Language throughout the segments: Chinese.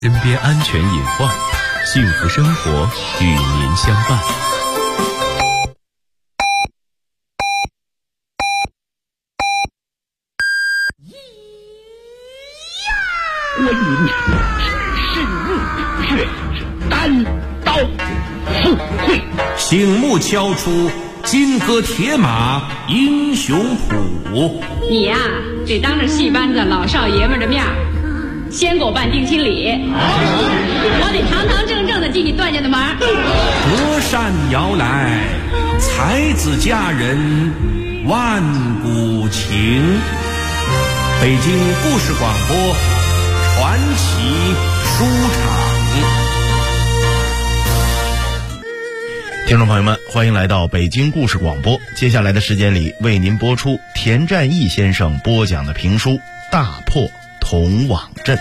身边安全隐患，幸福生活与您相伴。 观音只是却是单刀赴会， 醒目敲出金戈铁马英雄谱。 你呀，得当着戏班子老少爷们的面先给我办定亲礼，我得堂堂正正的进你段家的门。 隔山摇来，才子佳人万古情。北京故事广播传奇书场。 听众朋友们，欢迎来到北京故事广播。接下来的时间里，为您播出田占义先生播讲的评书《大破铜网阵》。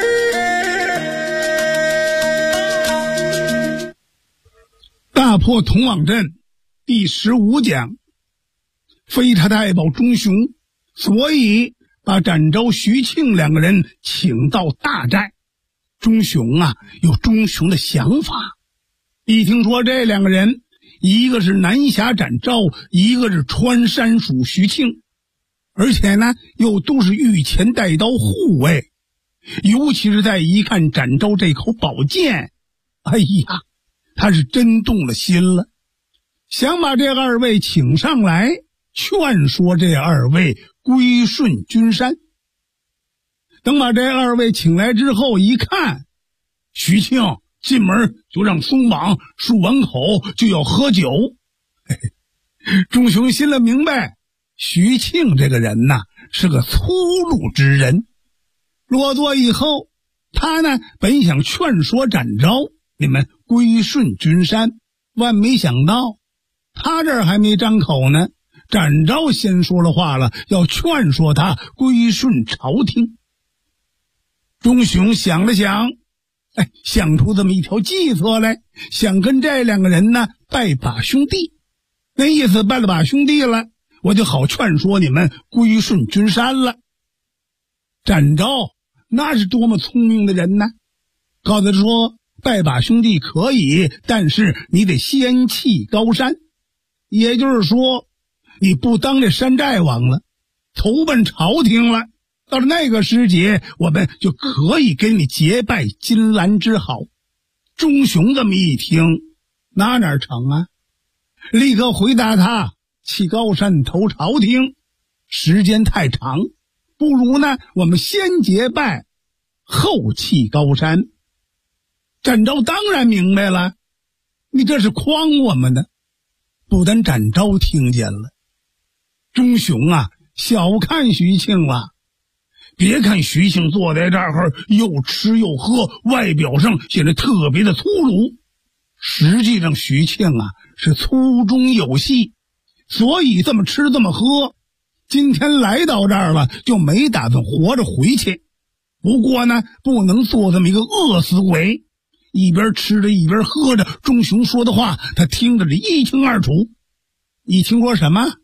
大破铜网阵第15讲，非他太保钟雄，所以把展昭、徐庆两个人请到大寨。钟雄啊，有钟雄的想法。一听说这两个人，一个是南侠展昭，一个是川山蜀徐庆，而且呢又都是御前带刀护卫，尤其是在一看展昭这口宝剑，哎呀，他是真动了心了，想把这二位请上来，劝说这二位归顺君山。等把这二位请来之后一看，徐庆进门就让松绑，漱完口就要喝酒。钟雄心里明白，徐庆这个人呐，是个粗鲁之人。落座以后，他呢本想劝说展昭你们归顺君山，万没想到他这儿还没张口呢，展昭先说了话了，要劝说他归顺朝廷。钟雄想了想，想出这么一条计策来，想跟这两个人呢拜把兄弟。那意思拜了把兄弟了，我就好劝说你们归顺君山了。展昭那是多么聪明的人呢，告诉他说拜把兄弟可以，但是你得先弃高山，也就是说你不当这山寨王了，投奔朝廷了，到了那个时节，我们就可以给你结拜金兰之好。钟雄这么一听，哪成啊，立刻回答他，弃高山投朝廷时间太长，不如呢我们先结拜后弃高山。展昭当然明白了，你这是诓我们的。不但展昭听见了，钟雄啊小看徐庆了。别看徐庆坐在这儿又吃又喝，外表上显得特别的粗鲁，实际上徐庆啊是粗中有细，所以这么吃这么喝，今天来到这儿了就没打算活着回去。不过呢不能做这么一个饿死鬼。一边吃着一边喝着，钟雄说的话他听着一清二楚。一听说什么？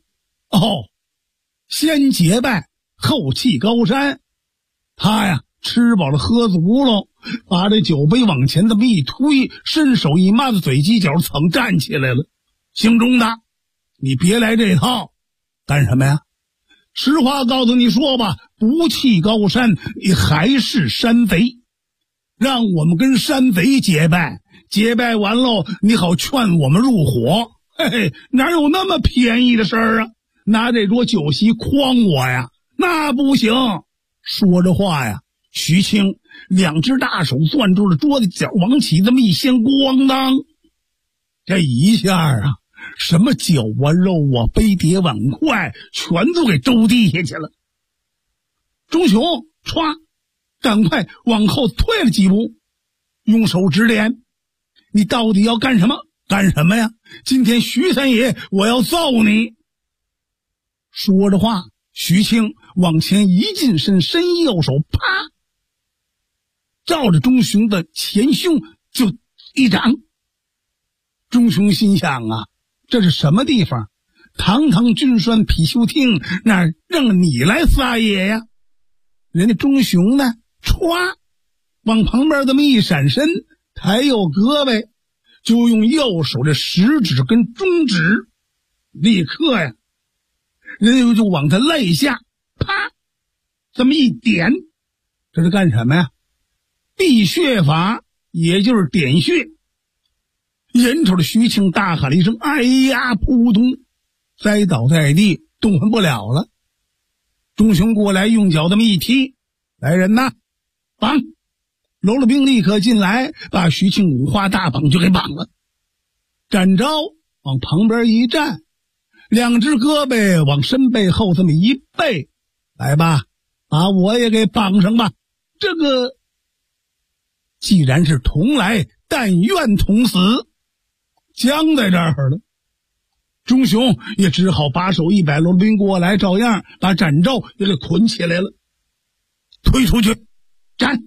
先结拜后弃高山。他呀吃饱了喝足了，把这酒杯往前这么一推，伸手一抹子嘴犄角，噌站起来了。姓钟的，你别来这套。干什么呀？实话告诉你说吧，不弃高山，你还是山贼。让我们跟山贼结拜，结拜完喽，你好劝我们入伙。哪有那么便宜的事儿啊？拿这桌酒席诓我呀？那不行。说着话呀，徐庆两只大手攥住了桌子角，往起这么一掀，咣当，这一下啊，什么酒啊肉啊杯碟碗筷全都给周地下去了。钟雄歘赶快往后退了几步，用手指点，你到底要干什么？干什么呀？今天徐三爷我要揍你。说着话，徐庆往前一近身，伸右手，啪，照着钟雄的前胸就一掌。钟雄心想啊，这是什么地方？堂堂军栓貔貅厅，哪让你来撒野呀？人家钟雄呢，歘往旁边这么一闪身，抬右胳膊，就用右手的食指跟中指，立刻呀，人就往他肋下啪这么一点，这是干什么呀？避穴法，也就是点穴。眼瞅着徐庆大喊了一声哎呀，扑通栽倒在地，动弹不了了。钟雄过来用脚这么一踢，来人呐，绑！喽啰兵立刻进来，把徐庆五花大绑就给绑了。展昭往旁边一站，两只胳膊往身背后这么一背，来吧，把我也给绑上吧。这个既然是同来，但愿同死，僵在这儿了。钟雄也只好把手一摆，喽啰兵过来，照样把展昭也给捆起来了，推出去，斩！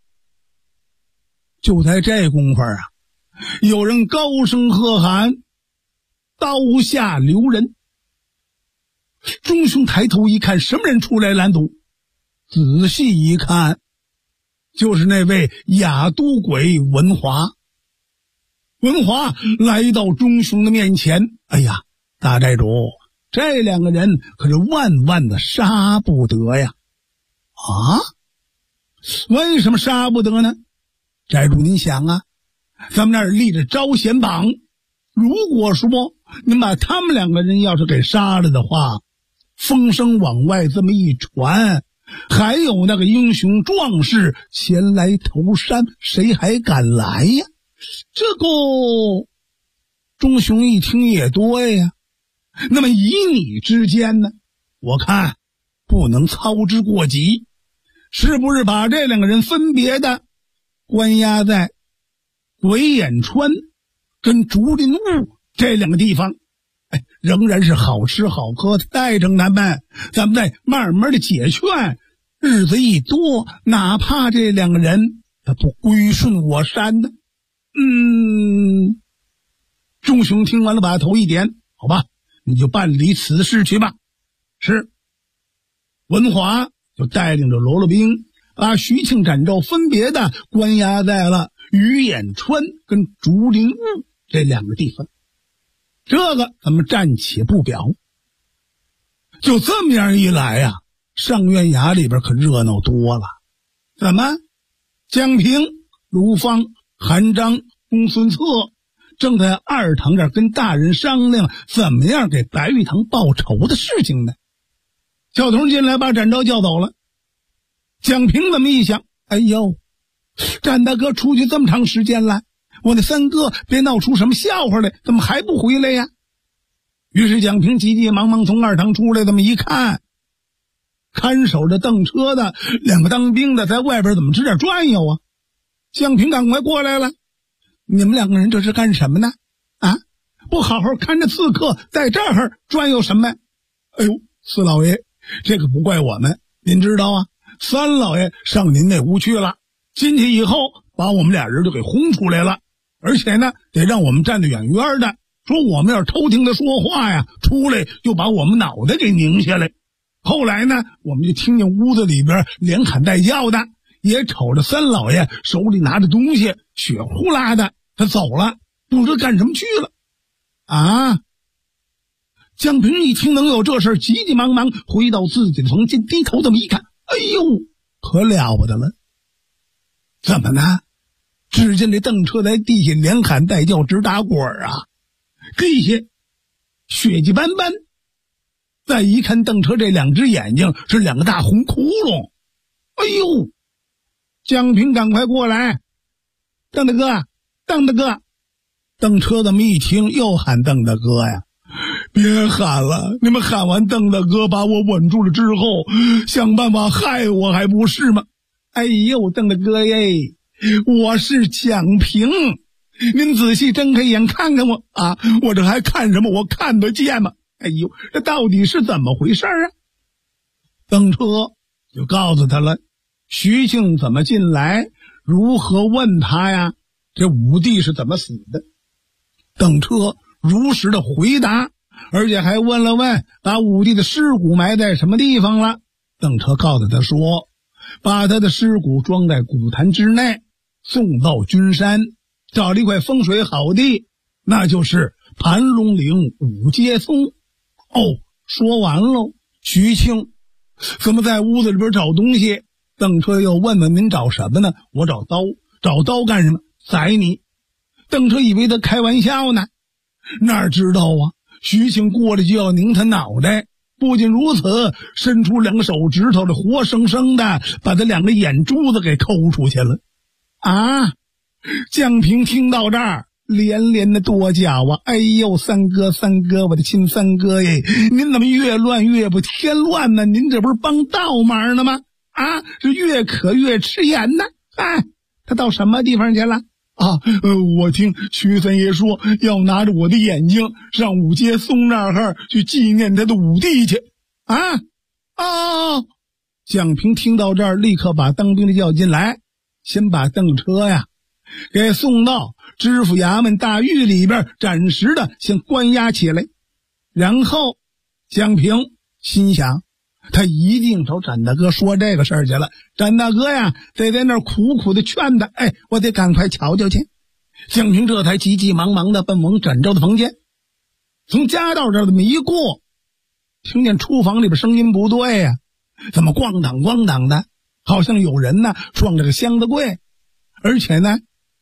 就在这功夫啊，有人高声喝喊：“刀下留人！”钟雄抬头一看，什么人出来拦阻？仔细一看，就是那位哑都鬼文华。文华来到钟雄的面前，哎呀，大寨主，这两个人可是万万的杀不得呀！啊？为什么杀不得呢？寨主您想啊，咱们那儿立着招贤榜，如果说您把他们两个人要是给杀了的话，风声往外这么一传，还有那个英雄壮士前来投山，谁还敢来呀？这个钟雄一听也对呀，那么以你之间呢，我看不能操之过急，是不是把这两个人分别的关押在鬼眼川跟竹林坞这两个地方，仍然是好吃好喝的带着他们，咱们再慢慢的解劝，日子一多，哪怕这两个人他不归顺我山呢？钟雄听完了，把头一点，好吧，你就办理此事去吧。是。文华就带领着喽啰兵，把徐庆、展昭分别的关押在了鱼眼川跟竹林坞这两个地方。这个咱们暂且不表。就这么样一来呀，上院衙里边可热闹多了。怎么？江平、卢芳、韩章、公孙策正在二堂这儿跟大人商量怎么样给白玉堂报仇的事情呢。小童进来把展昭叫走了。蒋平这么一想，哎呦，展大哥出去这么长时间了，我那三哥别闹出什么笑话来，怎么还不回来呀？于是蒋平急急忙忙从二堂出来，这么一看，看守着蹬车的两个当兵的在外边怎么直点转悠啊？蒋平赶快过来了，你们两个人这是干什么呢？啊，不好好看着刺客，在这儿转悠什么？哎呦，四老爷，这个不怪我们，您知道啊，三老爷上您那屋去了，进去以后把我们俩人就给轰出来了，而且呢得让我们站得远远的，说我们要是偷听他说话呀，出来就把我们脑袋给拧下来。后来呢，我们就听见屋子里边连喊带叫的，也瞅着三老爷手里拿着东西，血呼啦的，他走了，不知干什么去了。啊！江平一听能有这事儿，急急忙忙回到自己的房间，低头这么一看，哎呦，可了不得了！怎么呢？只见这邓车在地下连喊带叫，直打滚啊！地下血迹斑斑，再一看邓车这两只眼睛是两个大红窟窿。哎呦！江平赶快过来，邓大哥，邓大哥！邓车这么一听，又喊邓大哥呀！别喊了，你们喊完邓大哥把我稳住了之后，想办法害我还不是吗？哎呦，邓大哥耶，我是蒋平，您仔细睁开眼看看我啊，我这还看什么？我看得见吗？哎呦，这到底是怎么回事啊？邓车就告诉他了，徐庆怎么进来，如何问他呀？这武帝是怎么死的？邓车如实的回答，而且还问了问把武帝的尸骨埋在什么地方了。邓车告诉他说， 把他的尸骨装在古坛之内，送到君山，找了一块风水好地，那就是盘龙岭五阶松。说完喽。徐庆怎么在屋子里边找东西？邓车又问问您找什么呢？我找刀。找刀干什么？宰你。邓车以为他开玩笑呢，哪知道啊，徐庆过来就要拧他脑袋。不仅如此，伸出2个手指头的，活生生的把他2个眼珠子给抠出去了。江平听到这儿连连的跺脚啊！哎呦，三哥，我的亲三哥耶！您怎么越乱越不添乱呢？您这不是帮倒忙呢吗？是越渴越吃盐呢。他到什么地方去了？我听徐三爷说要拿着我的眼睛上五阶松那儿去纪念他的五弟去。蒋平听到这儿，立刻把当兵的叫进来，先把邓车呀给送到知府衙门大狱里边，暂时的先关押起来。然后蒋平心想，他一定找展大哥说这个事儿去了。展大哥呀得在那儿苦苦的劝他，我得赶快瞧瞧去。蒋平这才急急忙忙的奔往展昭的房间。从家道这儿这么一过，听见厨房里边声音不对呀，怎么咣当咣当的，好像有人呢撞着个箱子柜，而且呢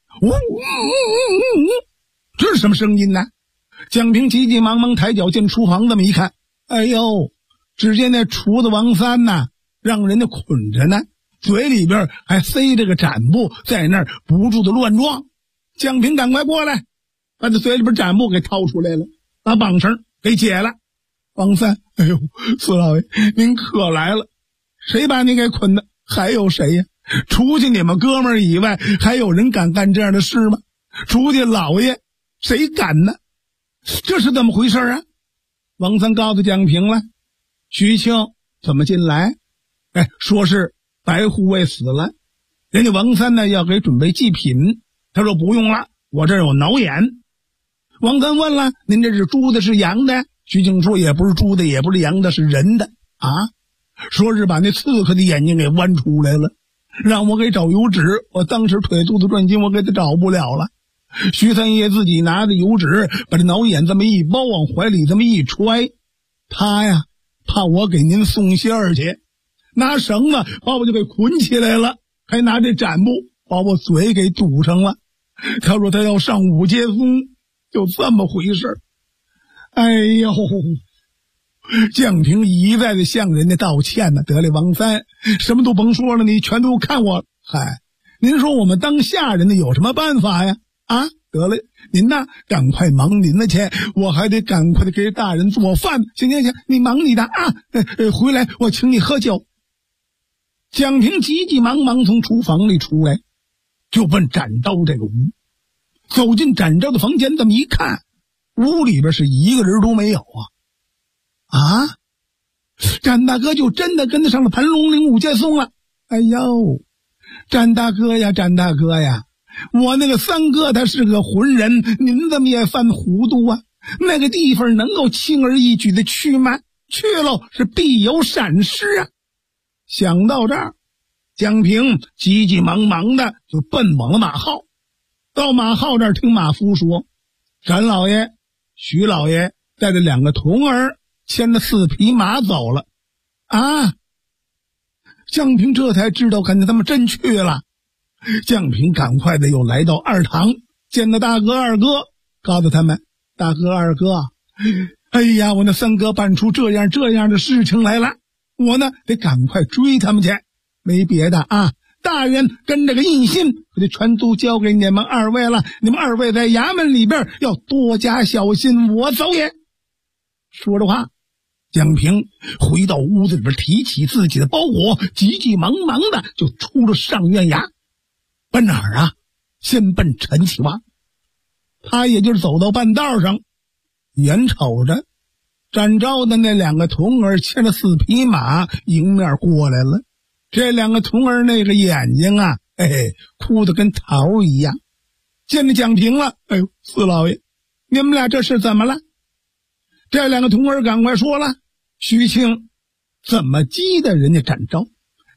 这是什么声音呢？蒋平急急忙忙抬脚进厨房，这么一看，只见那厨子王三呐，让人家捆着呢，嘴里边还塞着个展布，在那儿不住的乱撞。蒋平赶快过来，把他嘴里边展布给掏出来了，把绑绳给解了。王三，四老爷您可来了，谁把你给捆的？还有谁呀？除去你们哥们儿以外，还有人敢干这样的事吗？除去老爷，谁敢呢？这是怎么回事啊？王三告诉蒋平了，徐庆怎么进来？说是白护卫死了，人家王三呢要给准备祭品，他说不用了，我这儿有挠眼。王三问了，您这是猪的是羊的？徐庆说也不是猪的也不是羊的，是人的。说是把那刺客的眼睛给剜出来了，让我给找油纸，我当时腿肚子转筋，我给他找不了了。徐三爷自己拿着油纸，把这挠眼这么一包，往怀里这么一揣，他呀怕我给您送信儿去，拿绳子把我就给捆起来了，还拿这展布把我嘴给堵上了。他说他要上五阶松，就这么回事。蒋平一再的向人家道歉呢。得嘞，王三什么都甭说了，你全都看我。您说我们当下人的有什么办法呀？得嘞，您呐赶快忙您的去，我还得赶快的给大人做饭。行，你忙你的回来我请你喝酒。蒋平急急忙忙从厨房里出来，就奔展昭这个屋。走进展昭的房间，这么一看，屋里边是一个人都没有展大哥就真的跟得上了盘龙岭五阶松了。展大哥呀，我那个三哥他是个浑人，您怎么也犯糊涂啊？那个地方能够轻而易举的去吗？去喽是必有闪失啊！想到这儿，蒋平急急忙忙的就奔往了马号。到马号这儿，听马夫说，展老爷、徐老爷带着2个童儿牵着4匹马走了。蒋平这才知道，看见他们真去了。蒋平赶快的又来到二堂，见到大哥二哥，告诉他们，大哥二哥，我那三哥办出这样的事情来了，我呢得赶快追他们去。没别的大人跟这个印信我就全都交给你们2位了，你们2位在衙门里边要多加小心，我走也。说着话，蒋平回到屋子里边，提起自己的包裹，急急忙忙的就出了上院衙。奔哪儿先奔陈启洼。他也就是走到半道上，眼瞅着展昭的那2个童儿牵着4匹马迎面过来了。这2个童儿那个眼睛哭得跟桃一样。见着蒋平了，四老爷，你们俩这是怎么了？这2个童儿赶快说了，徐庆怎么激的人家展昭？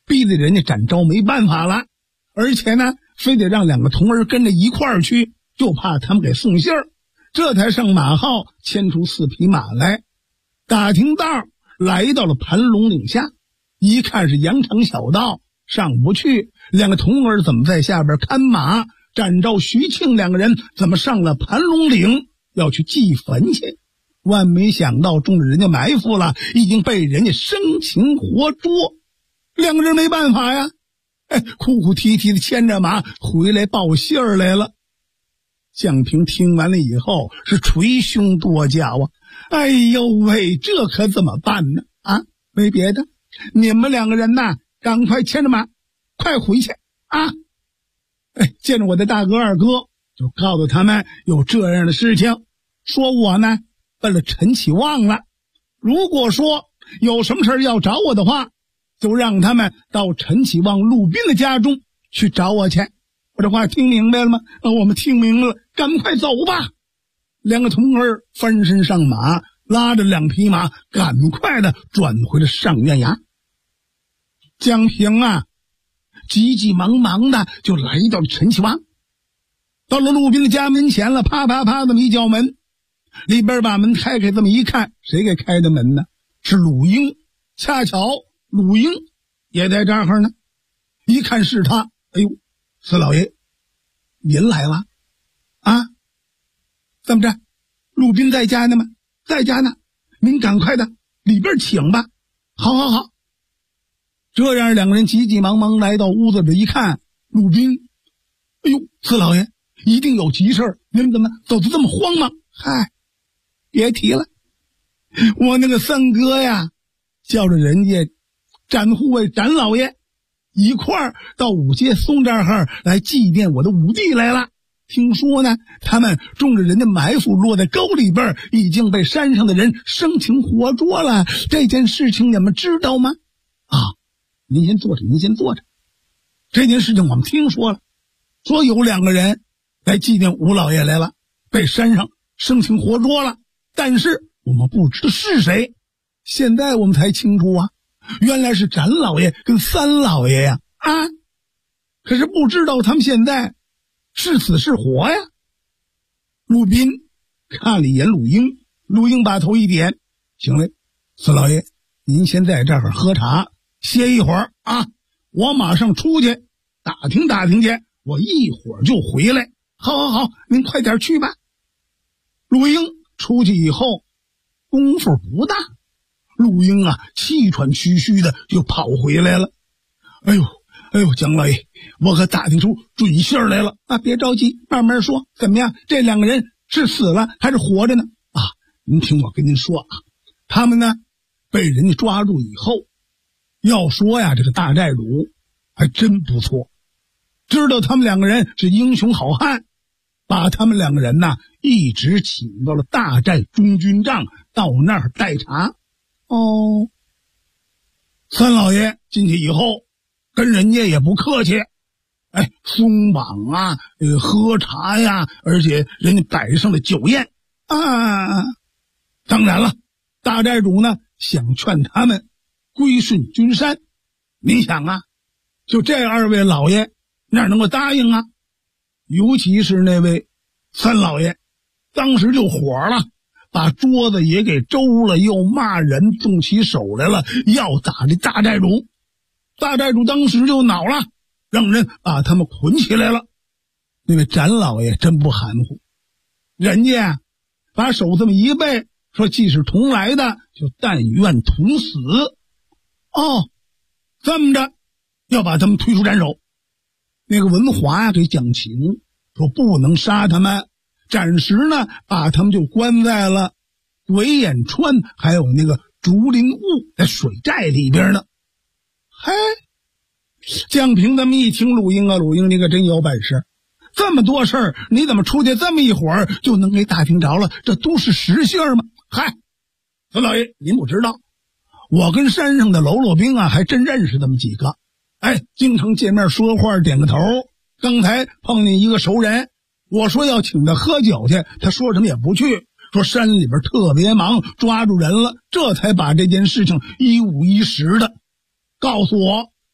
逼得人家展昭没办法了，而且呢，非得让两个童儿跟着一块儿去，就怕他们给送信儿，这才上马号牵出4匹马来，打听道来到了盘龙岭下，一看是羊肠小道，上不去，两个童儿怎么在下边看马？展昭、徐庆两个人怎么上了盘龙岭要去祭坟去？万没想到中了人家埋伏了，已经被人家生擒活捉，两个人没办法呀，哭哭啼啼的牵着马回来报信儿来了。蒋平听完了以后是捶胸跺脚啊，哎呦喂，这可怎么办呢？啊，没别的，你们两个人呐，赶快牵着马快回去啊！见着我的大哥二哥，就告诉他们有这样的事情，说我呢奔了陈启旺了，如果说有什么事要找我的话，就让他们到陈启旺陆斌的家中去找我去。我这话听明白了吗？我们听明白了，赶快走吧。两个童儿翻身上马，拉着2匹马赶快的转回了上院衙。江平啊急急忙忙的就来到了陈启旺，到了陆斌的家门前了，啪啪啪的一叫门，里边把门开开，这么一看，谁给开的门呢？是鲁英，恰巧鲁英也在这儿呢。一看是他，哎呦，四老爷您来了啊？怎么着？陆斌在家呢吗？在家呢，您赶快的里边请吧。好好好。这样两个人急急忙忙来到屋子里一看，陆斌，哎呦，四老爷一定有急事，您怎么走得这么慌忙？嗨，别提了，我那个三哥呀，叫着人家展护卫展老爷一块儿到五街松这儿来祭奠我的五弟来了。听说呢，他们中着人家埋伏，落在沟里边，已经被山上的人生擒活捉了。这件事情你们知道吗？啊，您先坐着，您先坐着。这件事情我们听说了，说有2个人来祭奠吴老爷来了，被山上生擒活捉了，但是我们不知道是谁。现在我们才清楚啊，原来是展老爷跟三老爷呀！啊，可是不知道他们现在是死是活呀。陆斌看了一眼鲁英，鲁英把头一点，行嘞，四老爷您先在这儿喝茶歇一会儿啊，我马上出去打听打听去，我一会儿就回来。好好好，您快点去吧。陆英出去以后功夫不大，陆英啊气喘吁吁的就跑回来了。哎呦，蒋老爷，我可打听出准信儿来了啊！别着急，慢慢说。怎么样？这2个人是死了还是活着呢？啊，您听我跟您说啊，他们呢被人家抓住以后，要说呀，这个大寨主还真不错，知道他们2个人是英雄好汉，把他们2个人呢一直请到了大寨中军帐，到那儿待查。哦，三老爷进去以后跟人家也不客气，松绑啊，喝茶呀，而且人家摆上了酒宴啊。当然了，大寨主呢想劝他们归顺君山，你想啊，就这2位老爷哪能够答应啊？尤其是那位三老爷，当时就火了，把桌子也给周了，又骂人，动起手来了，要打这大寨主。大寨主当时就恼了，让人把他们捆起来了。那位展老爷真不含糊，人家把手这么一背，说既是同来的，就但愿同死。哦，这么着要把他们推出斩首。那个文华呀给讲情，说不能杀他们，暂时呢把他们就关在了鬼眼川还有那个竹林坞在水寨里边呢。嘿，江平他们一听，鲁英啊，鲁英你可真有本事，这么多事儿你怎么出去这么一会儿就能给打听着了？这都是实信吗？嗨，孙老爷您不知道，我跟山上的喽啰兵啊还真认识这么几个，经常见面说话点个头。刚才碰见一个熟人，我说要请他喝酒去，他说什么也不去，说山里边特别忙，抓住人了，这才把这件事情一五一十的告诉我。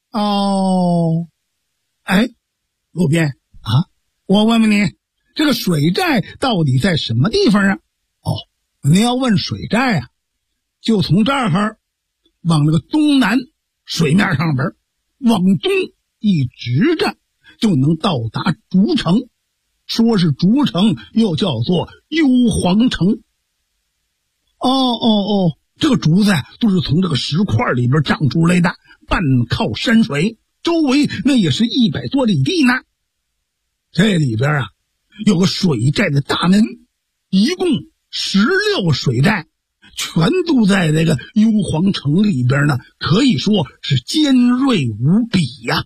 哦，哎，路边啊，我问问你，这个水寨到底在什么地方啊？哦，你要问水寨啊，就从这儿往那个东南水面上边往东一直着，就能到达竹城。说是竹城，又叫做幽篁城。这个竹子都是从这个石块里边长出来的，半靠山水，周围那也是100多里地呢。这里边啊有个水寨的大门，一共16个水寨，全都在这个幽篁城里边呢，可以说是尖锐无比呀。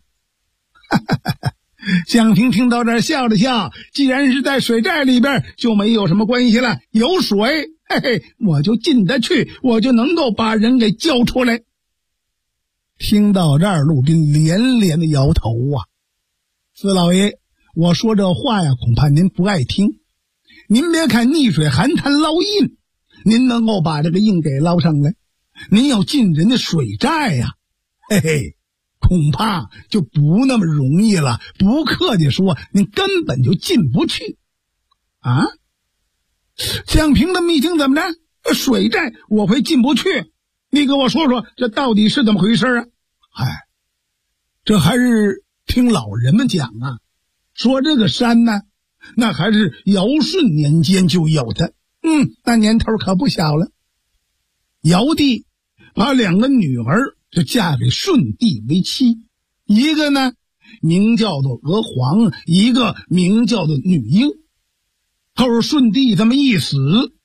蒋平听到这儿笑了笑，既然是在水寨里边，就没有什么关系了，有水，嘿嘿，我就进得去，我就能够把人给救出来。听到这儿，陆斌连连的摇头啊。四老爷，我说这话呀，恐怕您不爱听。您别看逆水寒潭捞印，您能够把这个印给捞上来，您要进人家水寨呀，嘿嘿，恐怕就不那么容易了，不客气说，您根本就进不去啊。蒋平这么一听，怎么着？水寨我会进不去？你给我说说，这到底是怎么回事啊？这还是听老人们讲啊，说这个山呢，那还是尧舜年间就有的，那年头可不小了。尧帝把2个女儿就嫁给舜帝为妻，一个呢名叫做娥皇，一个名叫做女英。后来舜帝这么一死，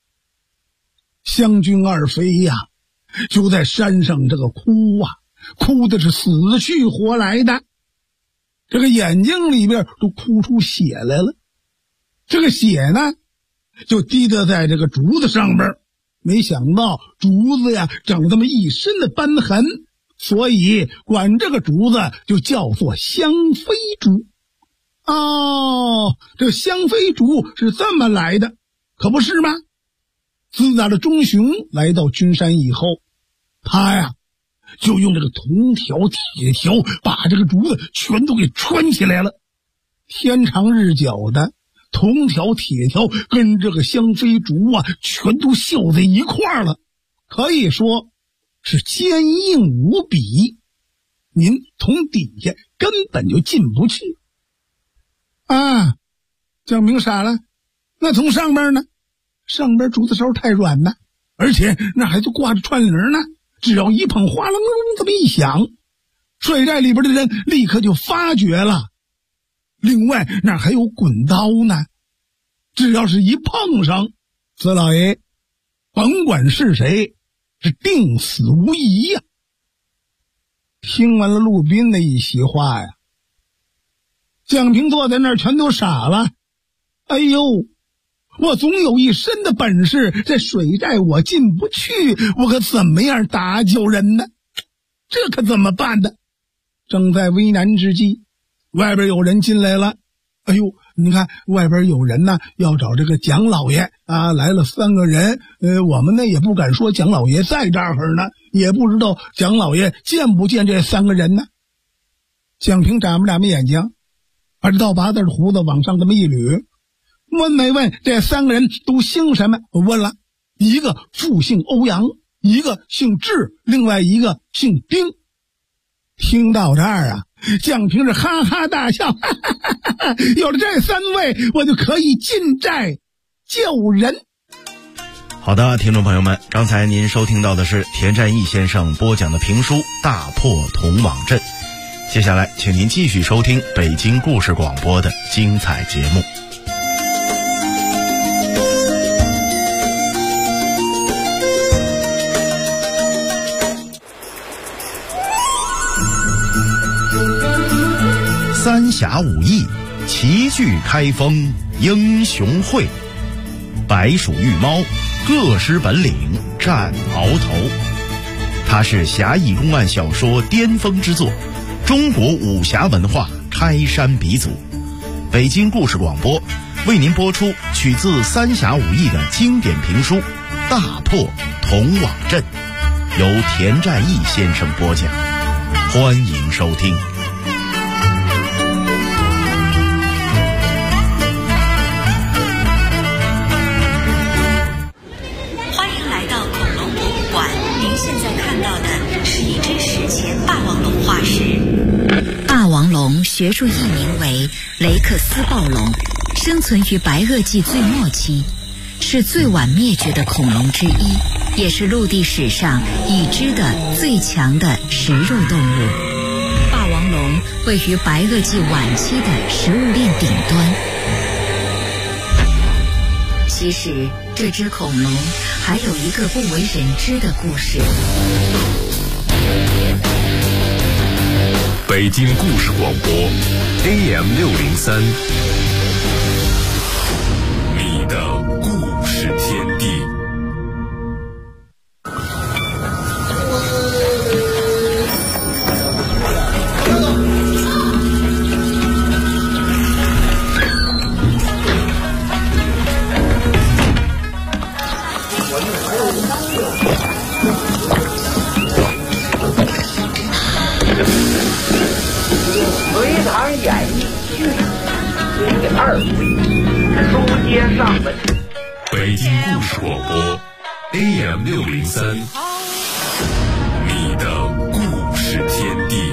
湘君二妃呀就在山上这个哭啊，哭的是死去活来的，这个眼睛里边都哭出血来了。这个血呢就滴得在这个竹子上边，没想到竹子呀长了这么一身的斑痕，所以管这个竹子就叫做香妃竹。这个香妃竹是这么来的，可不是吗？自打这钟雄来到君山以后，他呀就用这个铜条铁条把这个竹子全都给穿起来了。天长日久的，铜条铁条跟这个香妃竹啊全都绣在一块儿了，可以说是坚硬无比，您从底下根本就进不去啊。蒋明傻了，那从上边呢？上边竹子梢太软了，而且那还就挂着串铃呢，只要一碰，哗啷啷这么一响，水寨里边的人立刻就发觉了。另外那还有滚刀呢，只要是一碰上，四老爷甭管是谁，是定死无疑呀。听完了陆斌的一席话呀，蒋平坐在那儿全都傻了。哎呦，我总有一身的本事，这水寨我进不去，我可怎么样打救人呢？这可怎么办呢？正在为难之际，外边有人进来了。哎呦，你看外边有人呢，要找这个蒋老爷啊，来了3个人。我们呢也不敢说蒋老爷在这儿呢，也不知道蒋老爷见不见这3个人呢。蒋平眨巴眼睛，把这倒拔的胡子往上这么一捋，问没问这3个人都姓什么？我问了，一个复姓欧阳，一个姓智，另外一个姓丁。听到这儿啊，蒋平是哈哈大笑，哈哈哈哈，有了这3位，我就可以进寨救人。 好的，听众朋友们，刚才您收听到的是田占义先生播讲的评书《大破铜网阵》。接下来请您继续收听北京故事广播的精彩节目。三峡武艺，齐聚开封英雄会，白鼠玉猫，各施本领战鳌头。它是侠义公案小说巅峰之作，中国武侠文化开山鼻祖。北京故事广播为您播出取自三峡武艺的经典评书《大破铜网阵》，由田占义先生播讲。 欢迎收听。 欢迎来到恐龙博物馆，您现在看到的是一只史前霸王龙化石。霸王龙学术译名为雷克斯暴龙，生存于白垩纪最末期，是最晚灭绝的恐龙之一，也是陆地史上已知的最强的食肉动物。霸王龙位于白垩纪晚期的食物链顶端。其实这只恐龙还有一个不为人知的故事。 北京故事广播 AM603， 你的故事天地。 隋唐演义剧第2回，书接上文。 北京故事广播 AM603， 你的故事天地。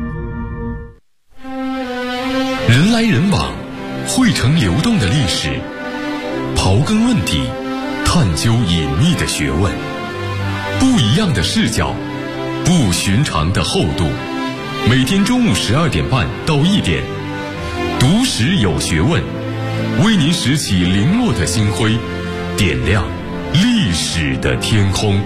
人来人往，汇成流动的历史，刨根问底，探究隐秘的学问，不一样的视角，不寻常的厚度。每天中午12点半到1点，读史有学问，为您拾起零落的星辉，点亮历史的天空。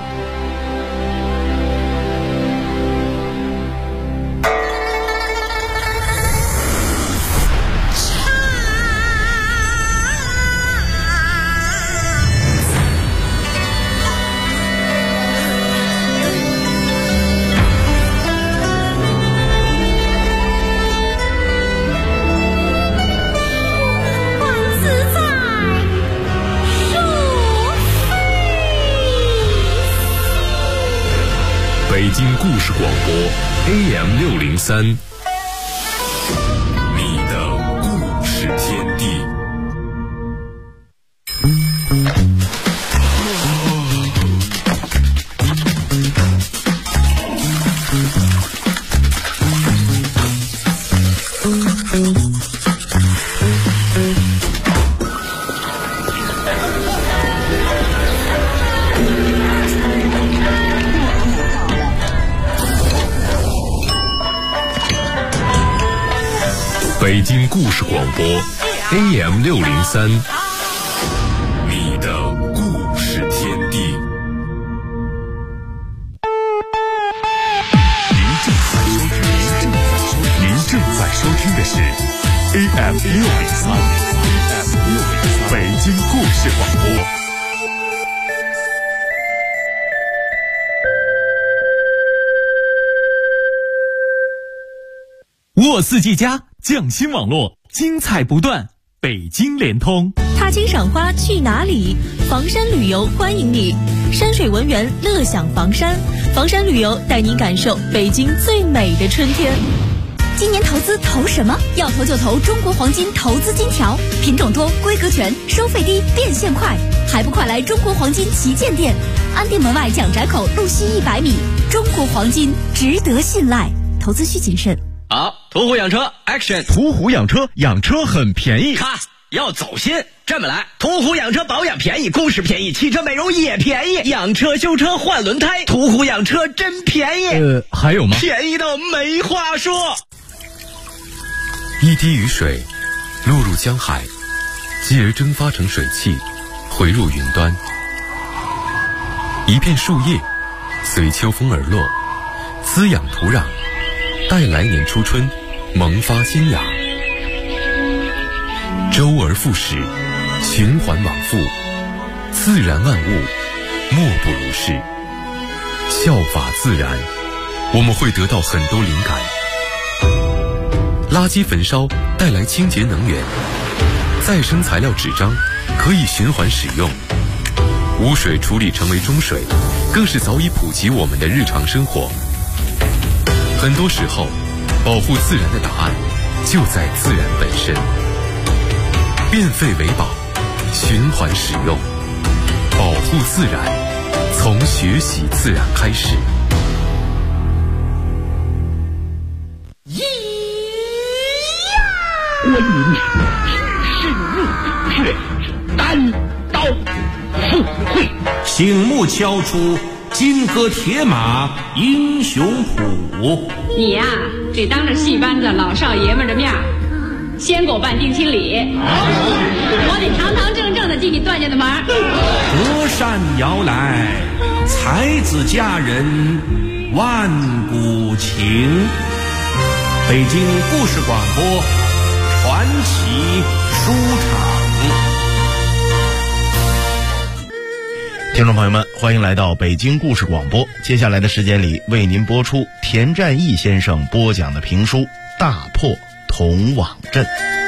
北京故事广播 AM603， 你的故事天地。北京故事广播 AM603， 你的故事天地。您正在收听的是 AM603， 北京故事广播。 沃四 G 加匠心网络，精彩不断，北京联通。 踏青赏花去哪里？房山旅游欢迎你，山水文园乐享房山。房山旅游带您感受北京最美的春天。 今年投资投什么？要投就投中国黄金投资金条，品种多，规格全，收费低，变现快，还不快来中国黄金旗舰店，安定门外蒋宅口路西100米。中国黄金值得信赖，投资需谨慎。 好，途虎养车 Action。 途虎养车，养车很便宜。 咔，要走心。这么来，途虎养车保养便宜，工时便宜，汽车美容也便宜，养车修车换轮胎，途虎养车真便宜。 还有吗？ 便宜到没话说。 一滴雨水落入江海，继而蒸发成水汽，回入云端。一片树叶随秋风而落，滋养土壤，待来年初春萌发新芽。周而复始，循环往复，自然万物莫不如是。效法自然，我们会得到很多灵感。垃圾焚烧带来清洁能源，再生材料纸张可以循环使用，污水处理成为中水，更是早已普及我们的日常生活。 很多时候，保护自然的答案就在自然本身。变废为宝，循环使用，保护自然，从学习自然开始。 观音神入血，单刀赴会， 醒目敲出金戈铁马英雄谱。 你呀，得当着戏班子老少爷们的面先给我办定亲礼，我得堂堂正正的进你段家的门。 隔山遥来，才子佳人万古情。北京故事广播传奇书场。 听众朋友们，欢迎来到北京故事广播。接下来的时间里，为您播出田占义先生播讲的评书《大破铜网阵》。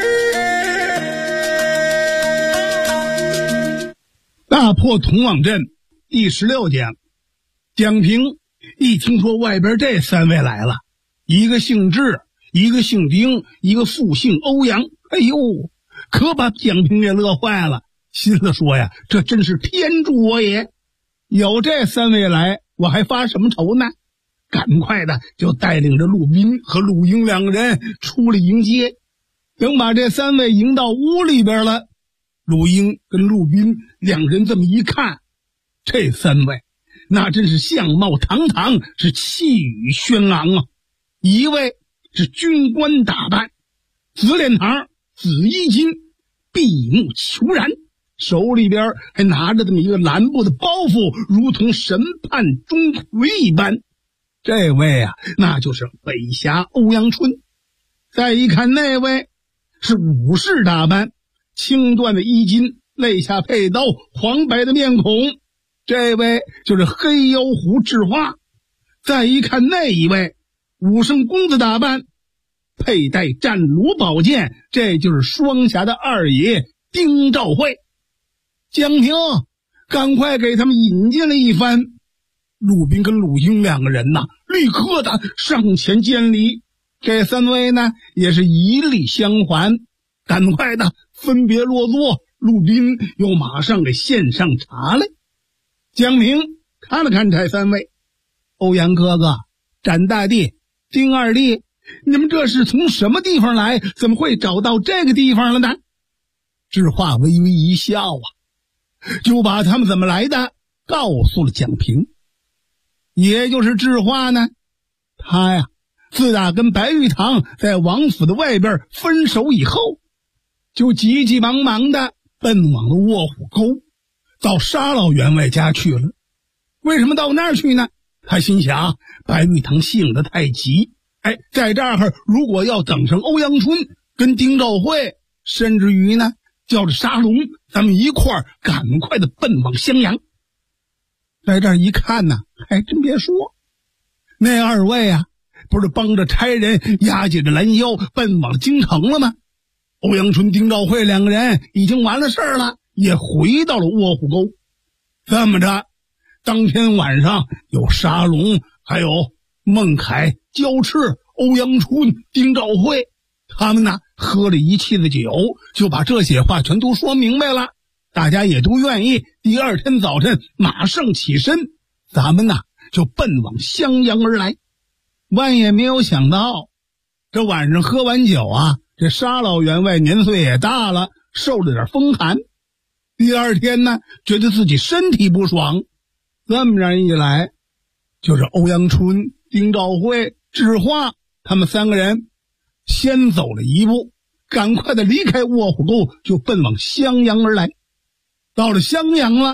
大破铜网阵第16讲。蒋平一听说外边这3位来了，一个姓智，一个姓丁，一个复姓欧阳，哎呦，可把蒋平给乐坏了，心里说呀，这真是天助我也，有这3位来，我还发什么愁呢？赶快的就带领着陆斌和陆英2个人出来迎接。等把这3位迎到屋里边了，陆英跟陆斌2人这么一看，这3位那真是相貌堂堂，是气宇轩昂啊。一位是军官打扮，紫脸膛，紫衣襟，闭目求然，手里边还拿着这么一个蓝布的包袱，如同审判钟馗一般。这位啊，那就是北侠欧阳春。再一看那位是武士打扮，青缎的衣襟，肋下佩刀，黄白的面孔，这位就是黑腰虎智化。再一看那一位武生公子打扮，佩戴战卢宝剑，这就是双侠的二爷丁兆会。蒋平赶快给他们引进了一番。陆斌跟陆英2个人呐，立刻的上前见礼。这3位呢，也是一礼相还，赶快的分别落座。陆斌又马上给献上茶来。蒋平看了看这3位，欧阳哥哥，展大弟，丁二弟，你们这是从什么地方来？怎么会找到这个地方了呢？智化微微一笑啊，就把他们怎么来的告诉了蒋平。也就是智化呢，他呀，自打跟白玉堂在王府的外边分手以后，就急急忙忙的奔往了卧虎沟，到沙老员外家去了。为什么到那儿去呢？他心想，白玉堂性子太急，在这儿如果要等上欧阳春跟丁兆会，甚至于呢叫着沙龙，咱们一块儿赶快的奔往襄阳。在这儿一看呢，还真别说，那2位啊，不是帮着差人押解着拦腰奔往京城了吗？欧阳春、丁兆会2个人已经完了事儿了，也回到了卧虎沟。这么着，当天晚上有沙龙，还有孟凯、焦赤、欧阳春、丁兆会，他们呢喝了一气的酒，就把这些话全都说明白了。大家也都愿意第2天早晨马上起身，咱们呢就奔往襄阳而来。万也没有想到，这晚上喝完酒啊，这沙老员外年岁也大了，受了点风寒。第2天呢，觉得自己身体不爽，这么着一来，就是欧阳春、丁兆会、智化他们3个人先走了一步，赶快的离开卧虎沟，就奔往襄阳而来。到了襄阳了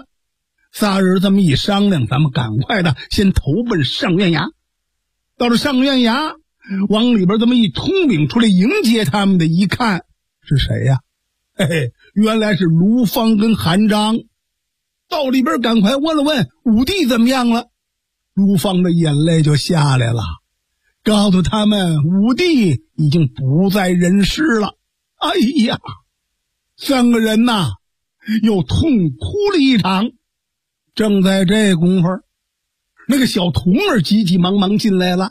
，3人这么一商量，咱们赶快的先投奔上院衙。到了上院衙，往里边这么一通禀出来迎接他们的，一看是谁呀？原来是卢芳跟韩章。到里边赶快问了问武帝怎么样了，卢芳的眼泪就下来了，告诉他们武帝已经不在人世了。哎呀，3个人呐又痛哭了一场。正在这功夫，那个小童儿急急忙忙进来了，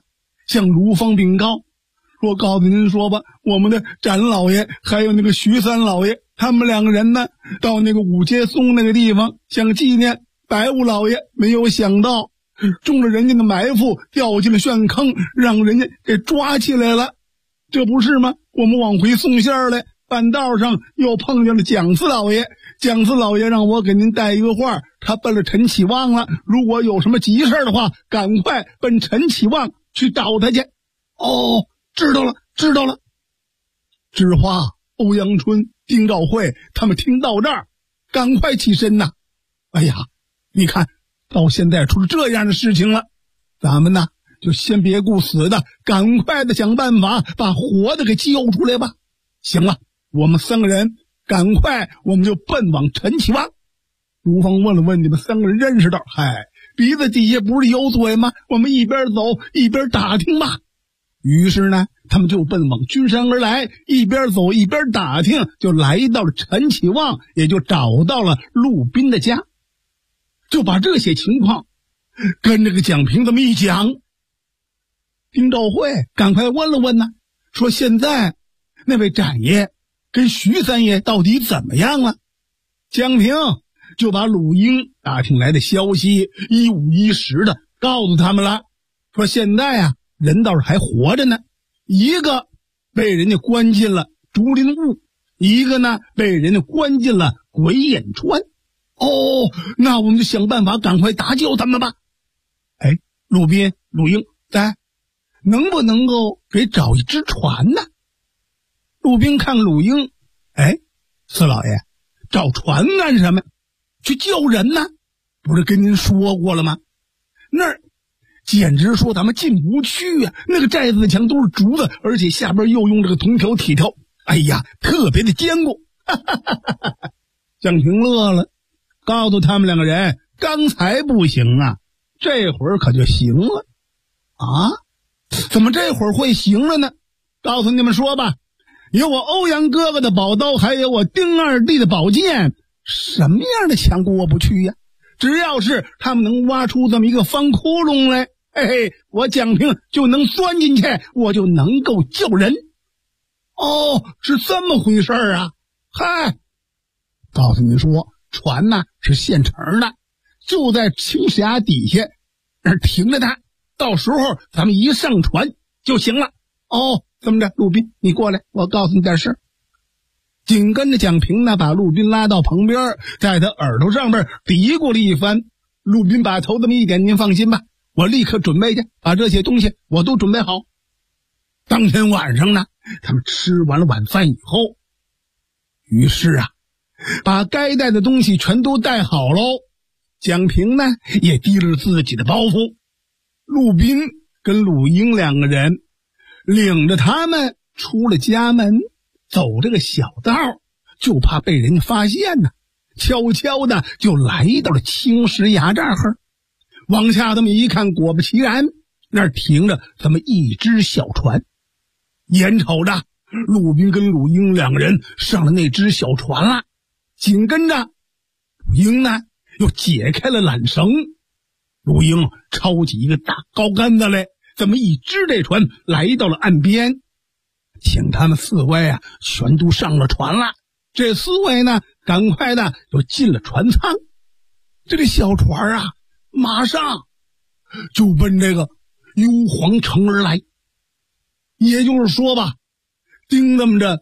向卢方禀告，说告诉您说吧，我们的展老爷还有那个徐三老爷，他们2个人呢，到那个五街松那个地方想纪念白五老爷，没有想到中了人家的埋伏，掉进了陷坑，让人家给抓起来了。这不是吗？我们往回送信儿来，半道上又碰见了蒋四老爷，蒋四老爷让我给您带一个话，他奔了陈启旺了，如果有什么急事的话，赶快奔陈启旺去找他去。哦，知道了。知花、欧阳春、丁兆会他们听到这儿，赶快起身呐！哎呀，你看到现在出了这样的事情了，咱们呢就先别顾死的，赶快的想办法把活的给救出来吧。行了，我们3个人赶快我们就奔往陈启旺。卢方问了问你们3个人认识道，嗨，鼻子底下不是有嘴吗？我们一边走一边打听吧。于是呢，他们就奔往君山而来，一边走一边打听，就来到了陈启旺，也就找到了陆斌的家，就把这些情况跟这个蒋平这么一讲。丁兆会赶快问了问呢，说现在那位展爷跟徐三爷到底怎么样了？蒋平就把鲁英打听来的消息一五一十的告诉他们了，说现在啊人倒是还活着呢，一个被人家关进了竹林坞，一个呢被人家关进了鬼眼川。哦，那我们就想办法赶快搭救他们吧。哎，鲁斌、鲁英，咱能不能够给找一只船呢？鲁斌看鲁英，哎，四老爷，找船干什么？去救人呢？不是跟您说过了吗？那儿简直说咱们进不去啊，那个寨子墙都是竹子，而且下边又用这个铜条铁条，哎呀，特别的坚固。蒋平乐了，告诉他们2个人，刚才不行啊，这会儿可就行了。啊，怎么这会儿会行了呢？告诉你们说吧，有我欧阳哥哥的宝刀，还有我丁二弟的宝剑，什么样的墙过不去呀？只要是他们能挖出这么一个方窟窿来，嘿嘿，我蒋平就能钻进去，我就能够救人。哦，是这么回事啊。嗨，告诉你说，船呢是现成的，就在青霞底下那儿停着它，到时候咱们一上船就行了。哦，这么着，陆斌你过来，我告诉你点事。紧跟着蒋平呢把陆斌拉到旁边，在他耳朵上面嘀咕了一番。陆斌把头这么一点，您放心吧，我立刻准备去，把这些东西我都准备好。当天晚上呢，他们吃完了晚饭以后，于是啊把该带的东西全都带好喽。蒋平呢也提了自己的包袱，陆斌跟鲁英2个人领着他们出了家门，走这个小道，就怕被人发现呢，悄悄的就来到了青石崖这儿。往下这么一看，果不其然，那儿停着这么一只小船。眼瞅着陆斌跟鲁英2个人上了那只小船了，紧跟着鲁英呢又解开了缆绳，鲁英抄起一个大高杆子来，这么一支这船来到了岸边，请他们4位啊全都上了船了。这4位呢赶快的就进了船舱，这个小船啊马上就奔这个幽篁城而来。也就是说吧，盯那么着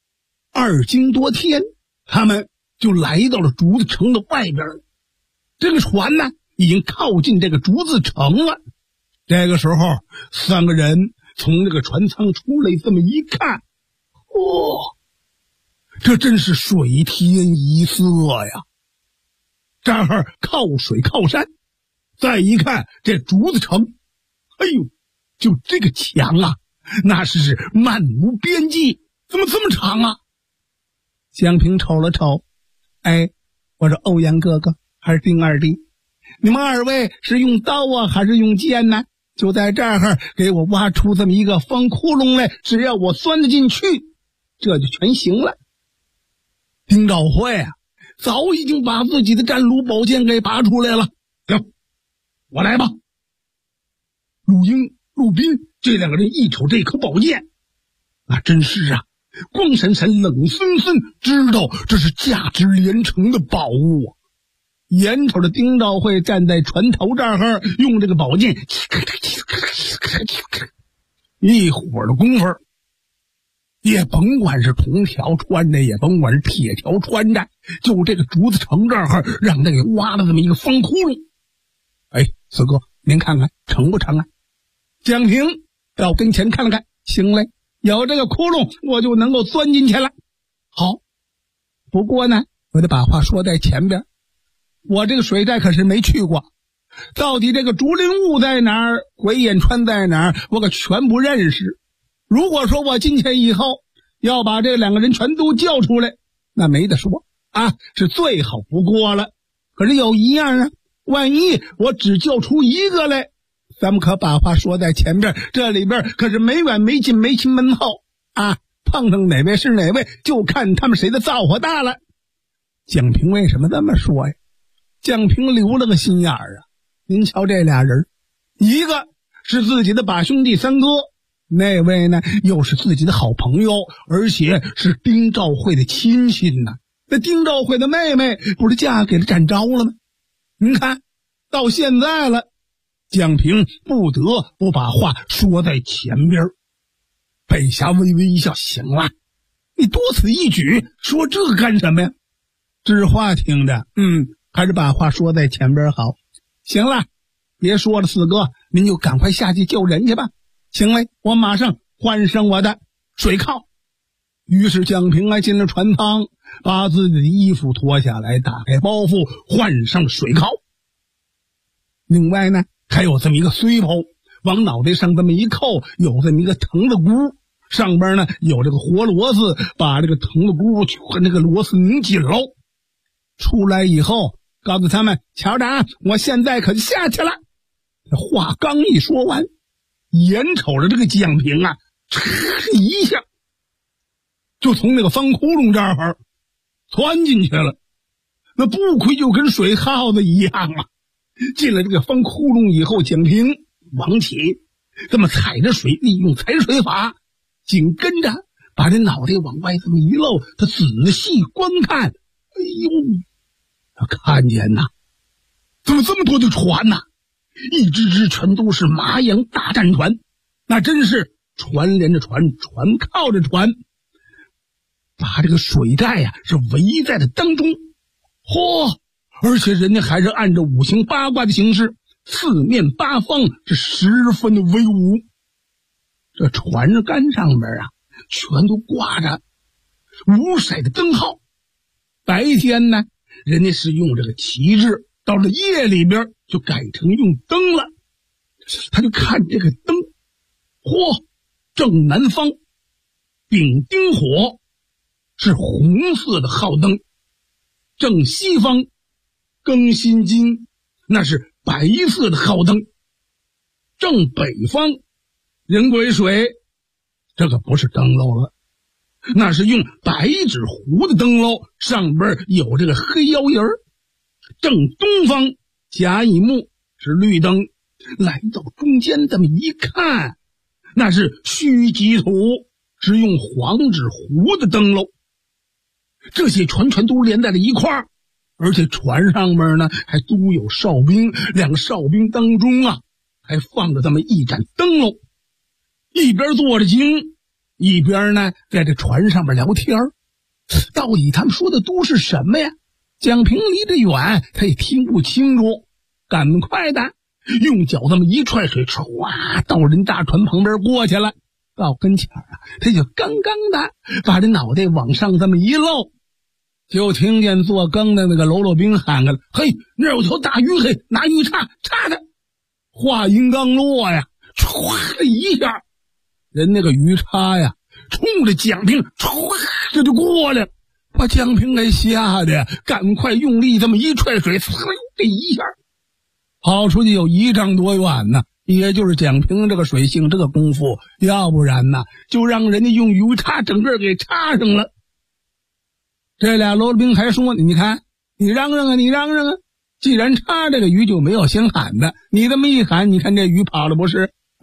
2更多天，他们就来到了竹子城的外边了。这个船呢已经靠近这个竹子城了。这个时候3个人从这个船舱出来，这么一看，这真是水天一色呀！这儿靠水靠山，再一看这竹子城，哎呦，就这个墙啊，那是漫无边际，怎么这么长啊？蒋平瞅了瞅，哎，我说欧阳哥哥还是丁二弟，你们2位是用刀啊还是用剑呢？就在这儿给我挖出这么一个方窟窿来，只要我钻得进去，这就全行了。丁兆会啊早已经把自己的战卢宝剑给拔出来了。行，我来吧。鲁英陆斌这两个人一瞅这颗宝剑，那真是啊，光闪闪冷森森，知道这是价值连城的宝物啊。眼瞅着丁兆会站在船头这儿，用这个宝剑一会儿的功夫，也甭管是铜条穿的，也甭管是铁条穿的，就这个竹子城这儿让他给挖了这么一个方窟窿。哎，四哥您看看成不成啊？蒋平到跟前看了看，行嘞，有这个窟窿我就能够钻进去了。好，不过呢我得把话说在前边，我这个水寨可是没去过，到底这个竹林坞在哪儿，鬼眼川在哪儿，我可全不认识。如果说我进去以后要把这两个人全都叫出来，那没得说啊，是最好不过了。可是有一样啊，万一我只叫出一个来，咱们可把话说在前边，这里边可是没远没近没亲门后啊，碰上哪位是哪位，就看他们谁的造化大了。蒋平为什么这么说呀？蒋平留了个心眼儿啊。您瞧这俩人，一个是自己的把兄弟三哥，那位呢又是自己的好朋友，而且是丁兆会的亲戚呢。那丁兆会的妹妹不是嫁给了展昭了吗？您看到现在了，蒋平不得不把话说在前边。北霞微微一笑，行了，你多此一举，说这个干什么呀？这话听着还是把话说在前边好。行了，别说了，四哥您就赶快下去救人去吧。行嘞，我马上换上我的水铐。于是蒋平进了船舱，把自己的衣服脱下来，打开包袱，换上水铐。另外呢还有这么一个随袍，往脑袋上这么一扣，有这么一个藤子箍，上边呢有这个活螺丝，把这个藤子箍和那个螺丝拧紧喽。出来以后告诉他们，瞧着啊，我现在可就下去了。这话刚一说完，眼瞅着这个蒋平啊，一下就从那个方窟窿这儿钻进去了。那不亏就跟水耗子一样啊。进了这个方窟窿以后，蒋平往起这么踩着水，利用踩水法，紧跟着把这脑袋往外这么一露，他仔细观看，哎呦，他看见呐，怎么这么多的船呐？一只只全都是麻洋大战船，那真是船连着船，船靠着船，把这个水寨呀是围在了当中。而且人家还是按照五行八卦的形式，四面八方是十分的威武。这船杆上面啊全都挂着五色的灯号。白天呢人家是用这个旗帜，到了夜里边就改成用灯了。他就看这个灯，正南方丙丁火是红色的号灯，正西方庚辛金那是白色的号灯，正北方壬癸水这个不是灯笼了，那是用白纸糊的灯笼，上边有这个黑腰人。正东方甲乙木是绿灯，来到中间这么一看，那是戌己土，是用黄纸糊的灯笼。这些船全都连在了一块儿，而且船上面呢还都有哨兵，两个哨兵当中啊还放着这么一盏灯笼，一边坐着经，一边呢在这船上面聊天。到底他们说的都是什么呀？蒋平离得远，他也听不清楚，赶快的用脚这么一踹水，唰到人大船旁边过去了。到跟前啊，他就刚刚的把这脑袋往上这么一露，就听见做更的那个喽啰兵喊个：“嘿，那有条大鱼，嘿，拿鱼叉叉他！”话音刚落呀，唰的一下，人那个鱼叉呀冲着蒋平唰这就过来了，把蒋平给吓得赶快用力这么一踹水，这一下跑出去有1丈多远呢。也就是蒋平这个水性这个功夫，要不然呢就让人家用鱼叉整个给插上了。这俩喽啰兵还说：“你看，你嚷嚷啊，你嚷嚷啊！既然插这个鱼就没有先喊的，你这么一喊，你看这鱼跑了不是啊？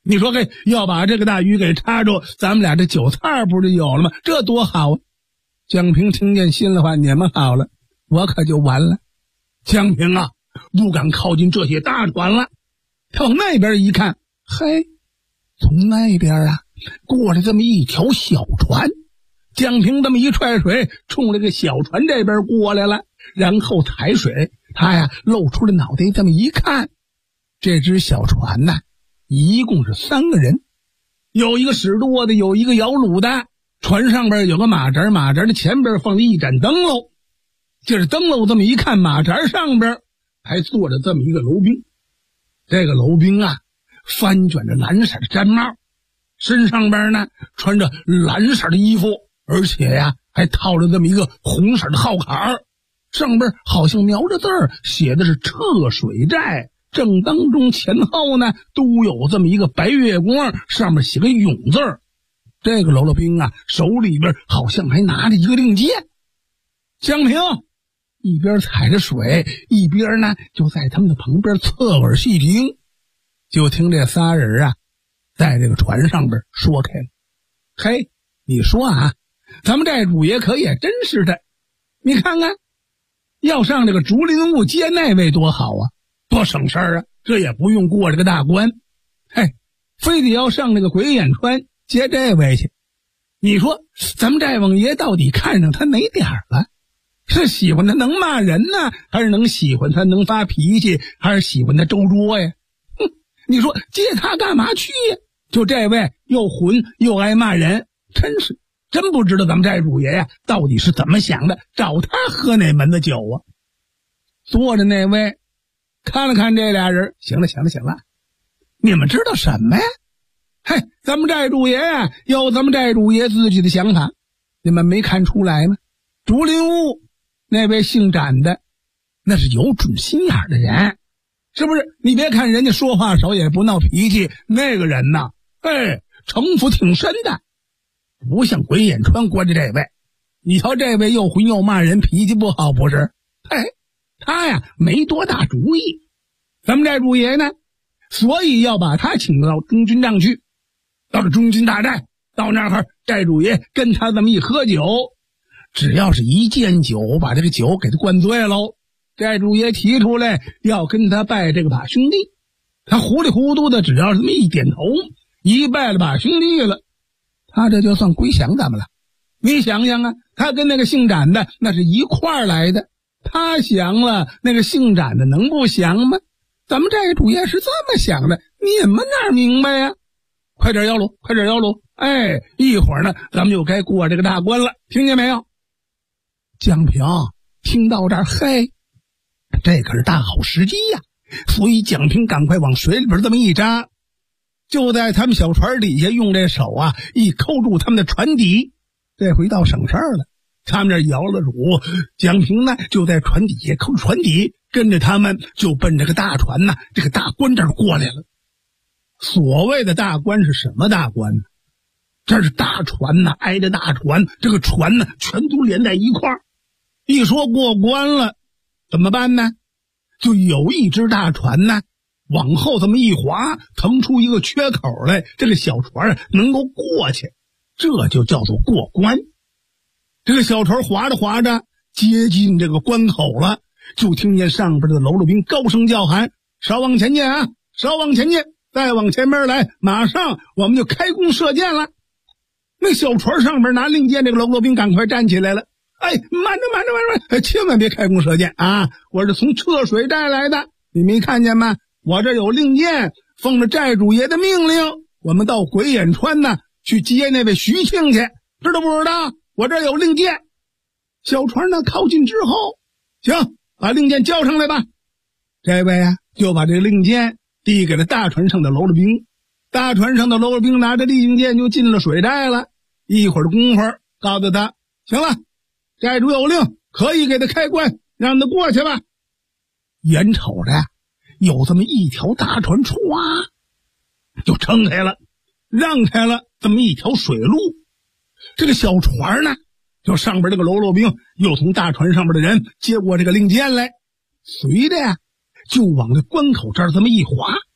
你说嘿，要把这个大鱼给插住，咱们俩这酒菜不就有了吗？这多好啊！江平听见心里话，你们好了，我可就完了。江平啊，不敢靠近这些大船了。他往那边一看，嘿，从那边啊过来这么一条小船。江平这么一踹水，冲这个小船这边过来了，然后抬水，他呀露出了脑袋，这么一看，这只小船呢，一共是3个人，有一个使舵的，有一个摇橹的，船上边有个马扎，马扎的前边放着一盏灯笼。就是灯笼这么一看，马扎上边还坐着这么一个楼兵。这个楼兵啊，翻卷着蓝色的毡帽，身上边呢穿着蓝色的衣服，而且呀还套着这么一个红色的号坎，上边好像描着字儿，写的是撤水寨，正当中前后呢都有这么一个白月光，上面写个勇字儿。这个喽啰兵啊，手里边好像还拿着一个令箭。江平一边踩着水，一边呢就在他们的旁边侧耳细听，就听这仨人啊在这个船上边说开了。嘿，你说啊，咱们寨主爷可也真是的，你看看要上这个竹林坞接那位多好啊，多省事儿啊，这也不用过这个大关，嘿，非得要上这个鬼眼川接这位去。你说咱们寨王爷到底看上他哪点了？是喜欢他能骂人呢，还是能喜欢他能发脾气，还是喜欢他周桌呀？哼，你说接他干嘛去呀？就这位又混又爱骂人，真不知道咱们寨主爷呀到底是怎么想的，找他喝哪门子酒啊？坐着那位看了看这俩人，行了，你们知道什么呀？嘿，咱们寨主爷呀有咱们寨主爷自己的想法，你们没看出来吗？竹林坞那位姓展的，那是有准心眼的人，是不是？你别看人家说话少也不闹脾气，那个人呐，城府挺深的，不像鬼眼川关着这位。你瞧这位又混又骂人，脾气不好不是？他呀没多大主意。咱们寨主爷呢，所以要把他请到中军帐去，到了中军大寨，到那儿寨主爷跟他这么一喝酒，只要是一见酒，把这个酒给他灌醉喽，寨主爷提出来要跟他拜这个把兄弟，他糊里糊涂的只要这么一点头，一拜了把兄弟了，他这就算归降咱们了。你想想啊，他跟那个姓展的那是一块儿来的，他降了，那个姓展的能不降吗？咱们寨主爷是这么想的，你们哪明白呀？快点摇橹，一会儿呢咱们就该过这个大关了，听见没有？江平听到这儿，嘿，这可是大好时机呀！所以江平赶快往水里边这么一扎，就在他们小船底下用这手啊一扣住他们的船底，这回倒省事儿了。他们这摇了橹，江平呢就在船底下扣住船底，跟着他们就奔这个大船呢这个大关这儿过来了。所谓的大关是什么大关呢？这是大船呢挨着大船，这个船呢全都连在一块儿。一说过关了怎么办呢？就有一只大船呢往后这么一滑，腾出一个缺口来，这个小船能够过去，这就叫做过关。这个小船划着划着接近这个关口了，就听见上边的喽啰兵高声叫喊：稍往前进啊，稍往前进，再往前面来，马上我们就开弓射箭了。那小船上边拿令箭，这个喽啰兵赶快站起来了。慢着，千万别开弓射箭啊！我是从撤水寨来的，你没看见吗？我这有令箭，奉着寨主爷的命令，我们到鬼眼川呢去接那位徐庆去，知道不知道？我这有令箭。小船呢靠近之后，行，把令箭交上来吧。这位啊就把这个令箭递给了大船上的喽啰兵，大船上的喽啰兵拿着令箭就进了水寨了。一会儿的功夫告诉他，行了，寨主有令，可以给他开关，让他过去吧。眼瞅着有这么一条大船歘就撑开了，让开了这么一条水路。这个小船呢，就上边这个喽啰兵又从大船上边的人接过这个令箭来，随着就往这关口这儿这么一滑。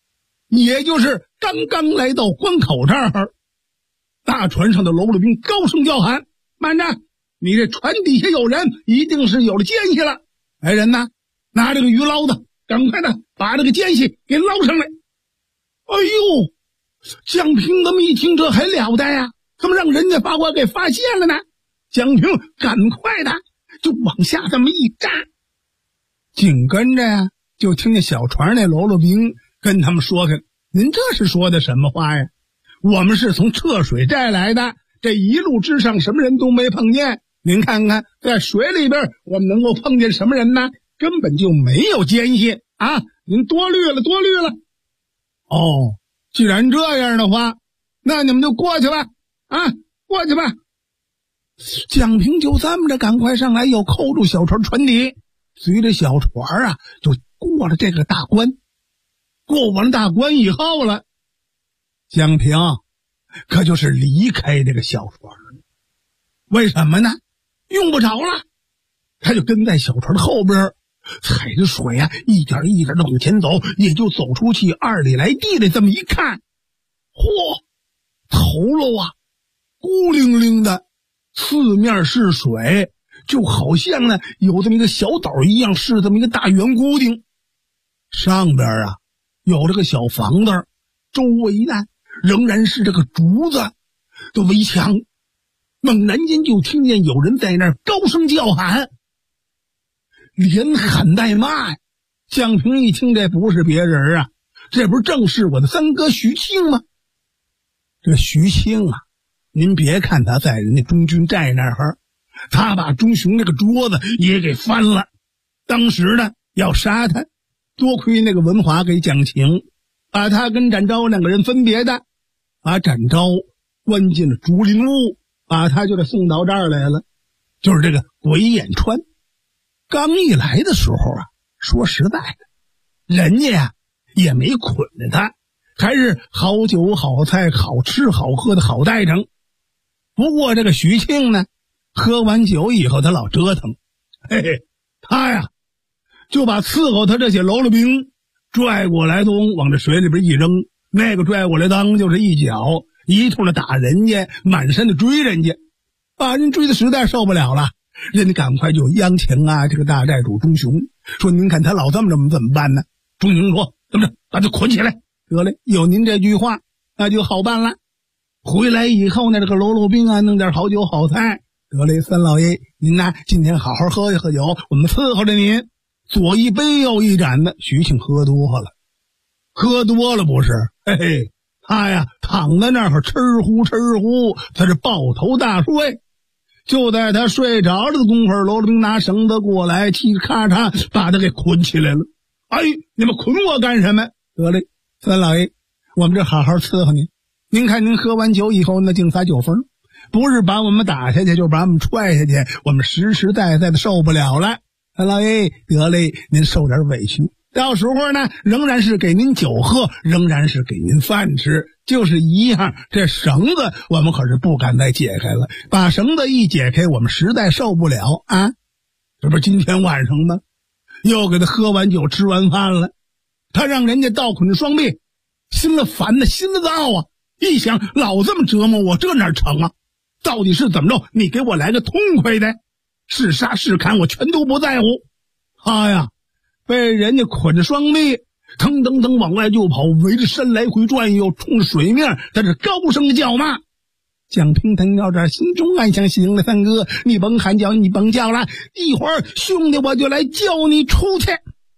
也就是刚刚来到关口这儿，大船上的喽啰兵高声叫喊：“慢着！你这船底下有人，一定是有了奸细了！来人呐，拿这个鱼捞的，赶快的把这个奸细给捞上来！”哎呦，蒋平这么一听，这还了得呀？怎么让人家把我给发现了呢？蒋平赶快的就往下这么一扎，紧跟着呀，就听见小船那喽啰兵跟他们说开：“您这是说的什么话呀？我们是从侧水寨来的，这一路之上什么人都没碰见。您看看，在水里边我们能够碰见什么人呢？根本就没有奸细啊！您多虑了，多虑了。哦，既然这样的话，那你们就过去吧，啊，过去吧。”蒋平就这么着赶快上来，又扣住小船船底，随着小船啊就过了这个大关。过完大关以后了，蒋平可就是离开这个小船。为什么呢？用不着了，他就跟在小船的后边，踩着水啊，一点一点的往前走，也就走出去2里来地的。这么一看，嚯，头颅啊孤零零的，四面是水，就好像呢有这么一个小岛一样，是这么一个大圆固定。上边啊有这个小房子，周围呢仍然是这个竹子的围墙。猛然间就听见有人在那儿高声叫喊，连喊带骂呀！蒋平一听，这不是别人啊，这不是正是我的三哥徐庆吗？这徐庆啊，您别看他在人家中军寨那儿，他把钟雄那个桌子也给翻了。当时呢要杀他，多亏那个文华给讲情，把他跟展昭2个人分别的，把展昭关进了竹林屋，把他就给送到这儿来了。就是这个鬼眼川，刚一来的时候啊，说实在的，人家呀也没捆着他，还是好酒好菜好吃好喝的好待整。不过这个徐庆呢，喝完酒以后他老折腾，嘿嘿，他呀就把伺候他这些喽啰兵拽过来，都往这水里边一扔，那个拽过来当就是一脚，一通的打人家，满身的追人家，把人追的实在受不了了。人家赶快就央请啊这个大寨主钟雄，说您看他老这么怎么办呢？钟雄说怎么着，把他捆起来。得嘞，有您这句话那就好办了。回来以后呢，这个喽啰兵啊弄点好酒好菜。得嘞，三老爷您呢今天好好喝一喝酒，我们伺候着您。左一杯右一盏的，徐庆喝多了不是？嘿嘿，他呀躺在那儿吃呼，他是抱头大睡。就在他睡着了的功夫，喽啰兵拿绳子过来，嘁咔嚓把他给捆起来了。哎，你们捆我干什么？得嘞，三老爷，我们这好好伺候您。您看您喝完酒以后那净撒酒疯，不是把我们打下去，就把我们踹下去，我们实实在在的受不了了。三老爷，得嘞，您受点委屈，到时候呢仍然是给您酒喝，仍然是给您饭吃，就是一样。这绳子我们可是不敢再解开了，把绳子一解开，我们实在受不了啊！这不是今天晚上吗？又给他喝完酒吃完饭了，他让人家倒捆着双臂，心里烦的心里躁啊！一想老这么折磨我，这哪成啊？到底是怎么着？你给我来个痛快的，是杀是砍我全都不在乎。他呀被人家捆着双臂，腾腾腾往外就跑，围着山来回转悠，冲着水面在这高声叫骂。蒋平听到这儿，心中暗想：行了，三哥，你甭喊叫，你甭叫了，一会儿兄弟我就来叫你出去。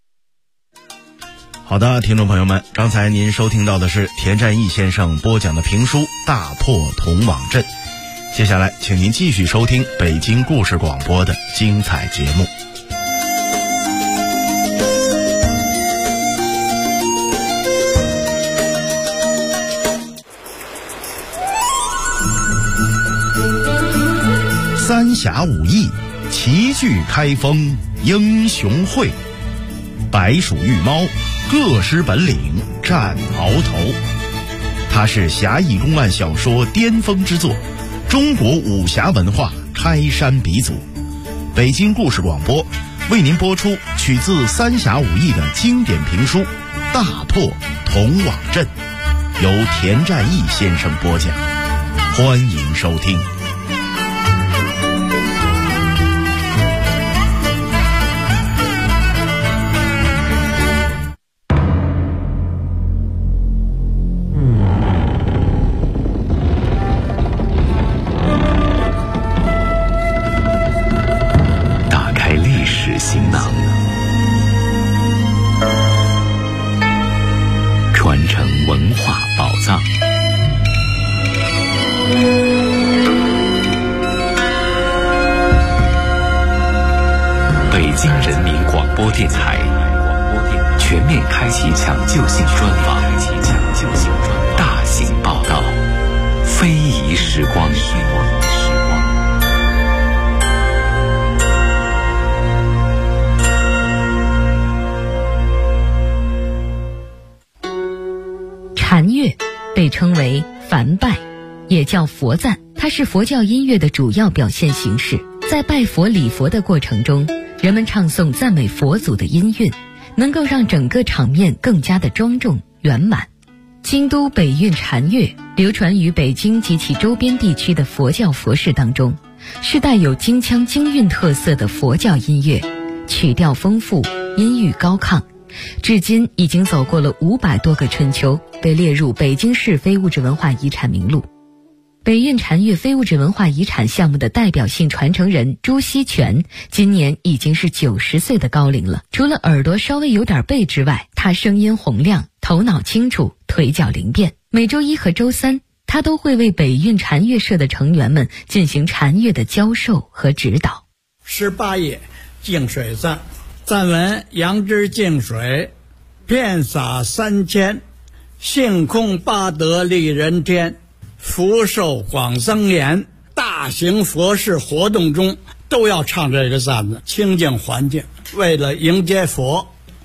好的，听众朋友们，刚才您收听到的是田占义先生播讲的评书《大破铜网阵》。接下来请您继续收听北京故事广播的精彩节目。三峡武艺，齐聚开封英雄会，白鼠玉猫，各施本领战鳌头。它是侠义公案小说巅峰之作，中国武侠文化开山鼻祖。北京故事广播为您播出取自三峡武艺的经典评书《大破铜同往镇，由田占义先生播讲，欢迎收听。 打开历史行囊，传承文化宝藏。北京人民广播电台全面开启抢救性专访，大型报道，非遗时光。 禅乐被称为梵拜，也叫佛赞，它是佛教音乐的主要表现形式。在拜佛礼佛的过程中，人们唱诵赞美佛祖的音韵，能够让整个场面更加的庄重圆满。京都北韵禅乐流传于北京及其周边地区的佛教佛事当中，是带有京腔京韵特色的佛教音乐，曲调丰富，音域高亢，至今已经走过了500多个春秋，被列入北京市非物质文化遗产名录。北韵禅乐非物质文化遗产项目的代表性传承人朱锡全今年已经是90岁的高龄了。除了耳朵稍微有点背之外，他声音洪亮，头脑清楚，腿脚灵便。每周1和周3，他都会为北韵禅乐社的成员们进行禅乐的教授和指导。 18页净水赞，赞文：杨枝净水，遍洒3000，性空八德利人天，福寿广增延。大型佛事活动中都要唱这个赞子，清净环境，为了迎接佛。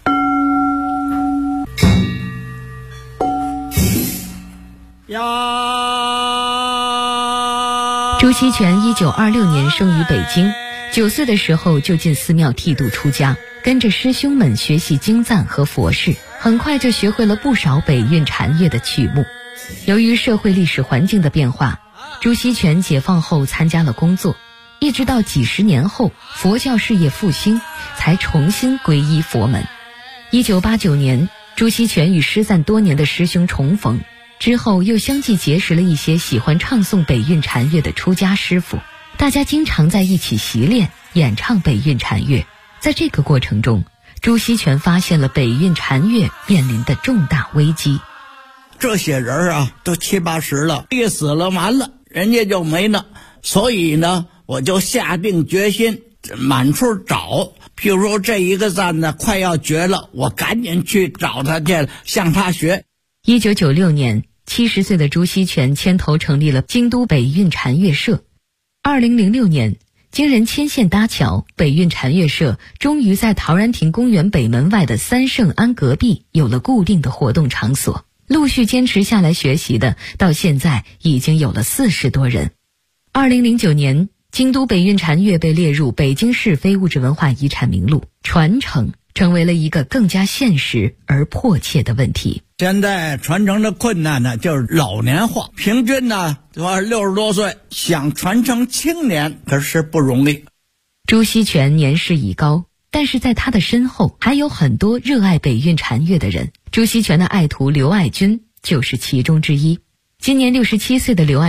朱锡全1926年生于北京，9岁的时候就进寺庙剃度出家，跟着师兄们学习经赞和佛事，很快就学会了不少北韵禅乐的曲目。由于社会历史环境的变化，朱锡全解放后参加了工作，一直到几十年后佛教事业复兴，才重新皈依佛门。1989年，朱锡全与失散多年的师兄重逢，之后又相继结识了一些喜欢唱诵北韵禅乐的出家师傅，大家经常在一起习练演唱北韵禅乐。在这个过程中，朱锡全发现了北韵禅乐面临的重大危机。 这些人啊，都70、80了，一死了完了，人家就没了。所以呢，我就下定决心满处找。譬如说这一个赞呢快要绝了，我赶紧去找他去，向他学。 1996年，70岁的朱锡全牵头成立了京都北韵禅乐社。2006年，经人牵线搭桥，北韵禅乐社终于在陶然亭公园北门外的三圣庵隔壁有了固定的活动场所。陆续坚持下来学习的，到现在已经有了40多人。2009年，京都北韵禅乐被列入北京市非物质文化遗产名录，传承成为了一个更加现实而迫切的问题。 现在传承的困难呢，就是老年化，平均呢60多岁，想传承青年可是不容易。 朱锡全年事已高，但是在他的身后还有很多热爱北韵禅乐的人。朱锡全的爱徒刘爱军就是其中之一。今年67岁的刘爱